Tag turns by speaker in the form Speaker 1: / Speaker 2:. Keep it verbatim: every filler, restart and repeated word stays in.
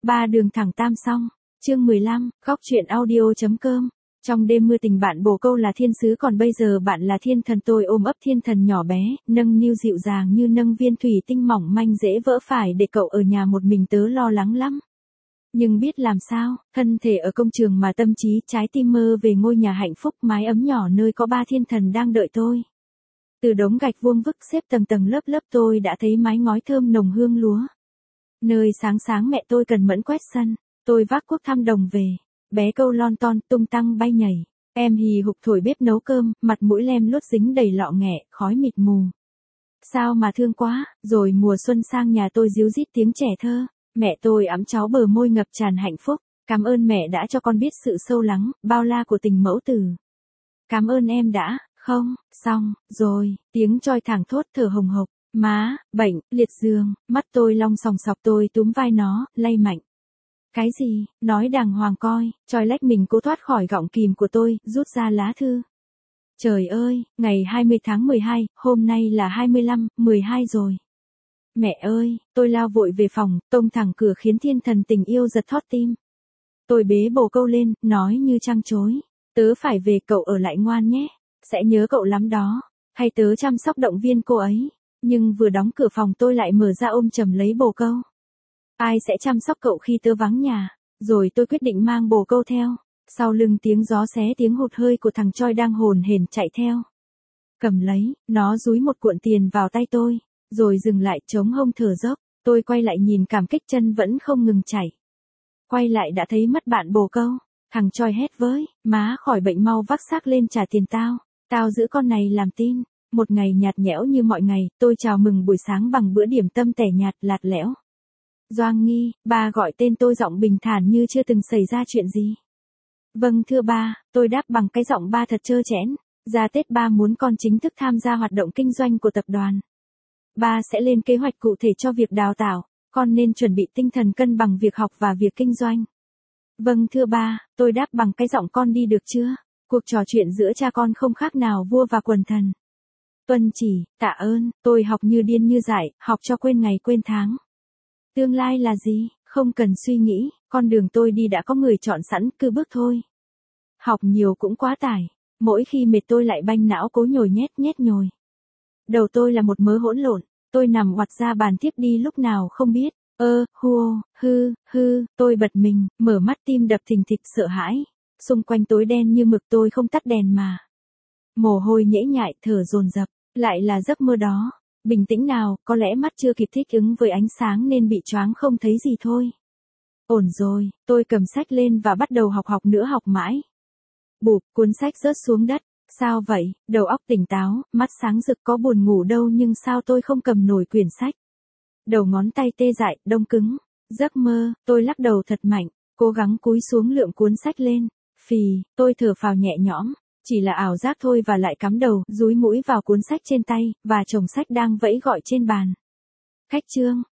Speaker 1: Ba đường thẳng tam song. Chương mười lăm, khóc chuyện audio chấm com. Trong đêm mưa tình bạn bồ câu là thiên sứ, còn bây giờ bạn là thiên thần. Tôi ôm ấp thiên thần nhỏ bé, nâng niu dịu dàng như nâng viên thủy tinh mỏng manh dễ vỡ, phải để cậu ở nhà một mình tớ lo lắng lắm. Nhưng biết làm sao, thân thể ở công trường mà tâm trí trái tim mơ về ngôi nhà hạnh phúc mái ấm nhỏ nơi có ba thiên thần đang đợi tôi. Từ đống gạch vuông vức xếp tầng tầng lớp lớp tôi đã thấy mái ngói thơm nồng hương lúa. Nơi sáng sáng mẹ tôi cần mẫn quét sân, tôi vác cuốc thăm đồng về. Bé câu lon ton tung tăng bay nhảy, em hì hục thổi bếp nấu cơm, mặt mũi lem luốt dính đầy lọ nghẹ, khói mịt mù. Sao mà thương quá, rồi mùa xuân sang nhà tôi ríu rít tiếng trẻ thơ, mẹ tôi ẵm cháu bờ môi ngập tràn hạnh phúc, cảm ơn mẹ đã cho con biết sự sâu lắng, bao la của tình mẫu tử. Cảm ơn em đã, không, xong, rồi, tiếng choi thẳng thốt thở hồng hộc, má, bệnh, liệt giường, mắt tôi long sòng sọc, tôi túm vai nó, lay mạnh. Cái gì, nói đàng hoàng coi, choi lách mình cố thoát khỏi gọng kìm của tôi, rút ra lá thư. Trời ơi, ngày hai mươi tháng mười hai, hôm nay là hai mươi lăm, mười hai rồi. Mẹ ơi, tôi lao vội về phòng, tông thẳng cửa khiến thiên thần tình yêu giật thót tim. Tôi bế bồ câu lên, nói như trăng trối. Tớ phải về, cậu ở lại ngoan nhé, sẽ nhớ cậu lắm đó. Hay tớ chăm sóc động viên cô ấy. Nhưng vừa đóng cửa phòng tôi lại mở ra ôm chầm lấy bồ câu. Ai sẽ chăm sóc cậu khi tớ vắng nhà? Rồi tôi quyết định mang bồ câu theo. Sau lưng tiếng gió xé tiếng hụt hơi của thằng Choi đang hồn hển chạy theo. Cầm lấy, nó dúi một cuộn tiền vào tay tôi, rồi dừng lại chống hông thở dốc. Tôi quay lại nhìn cảm kích, chân vẫn không ngừng chảy. Quay lại đã thấy mất bạn bồ câu. Thằng Choi hét với, má khỏi bệnh mau vác xác lên trả tiền tao. Tao giữ con này làm tin. Một ngày nhạt nhẽo như mọi ngày, tôi chào mừng buổi sáng bằng bữa điểm tâm tẻ nhạt lạt lẽo. Doang Nghi, ba gọi tên tôi giọng bình thản như chưa từng xảy ra chuyện gì. Vâng thưa ba, tôi đáp bằng cái giọng ba thật trơ trẽn. Ra Tết ba muốn con chính thức tham gia hoạt động kinh doanh của tập đoàn. Ba sẽ lên kế hoạch cụ thể cho việc đào tạo, con nên chuẩn bị tinh thần cân bằng việc học và việc kinh doanh. Vâng thưa ba, tôi đáp bằng cái giọng con đi được chưa? Cuộc trò chuyện giữa cha con không khác nào vua và quần thần. Tuân chỉ, tạ ơn, tôi học như điên như dại, học cho quên ngày quên tháng. Tương lai là gì? Không cần suy nghĩ, con đường tôi đi đã có người chọn sẵn, cứ bước thôi. Học nhiều cũng quá tải, mỗi khi mệt tôi lại banh não cố nhồi nhét nhét nhồi. Đầu tôi là một mớ hỗn lộn, tôi nằm oặt ra bàn tiếp đi lúc nào không biết. Ơ, hua, hư, hư, tôi bật mình, mở mắt tim đập thình thịch sợ hãi. Xung quanh tối đen như mực, tôi không tắt đèn mà. Mồ hôi nhễ nhại, thở dồn dập, lại là giấc mơ đó. Bình tĩnh nào, có lẽ mắt chưa kịp thích ứng với ánh sáng nên bị choáng không thấy gì thôi. Ổn rồi, tôi cầm sách lên và bắt đầu học học nữa học mãi. Bụp, cuốn sách rớt xuống đất. Sao vậy, đầu óc tỉnh táo, mắt sáng rực, có buồn ngủ đâu nhưng sao tôi không cầm nổi quyển sách. Đầu ngón tay tê dại, đông cứng. Giấc mơ, tôi lắc đầu thật mạnh, cố gắng cúi xuống lượm cuốn sách lên. Phì, tôi thở phào nhẹ nhõm. Chỉ là ảo giác thôi và lại cắm đầu, dúi mũi vào cuốn sách trên tay, và chồng sách đang vẫy gọi trên bàn. Khách trương,